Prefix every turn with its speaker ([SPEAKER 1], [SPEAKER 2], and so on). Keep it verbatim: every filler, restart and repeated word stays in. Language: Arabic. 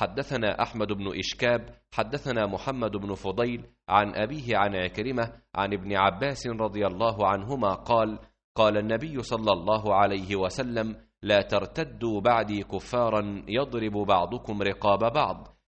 [SPEAKER 1] حدثنا أحمد بن إشكاب حدثنا محمد بن فضيل عن أبيه عن عكرمة عن ابن عباس رضي الله عنهما قال قال النبي صلى الله عليه وسلم لا ترتدوا بعدي كفارا يضرب بعضكم رقاب بعض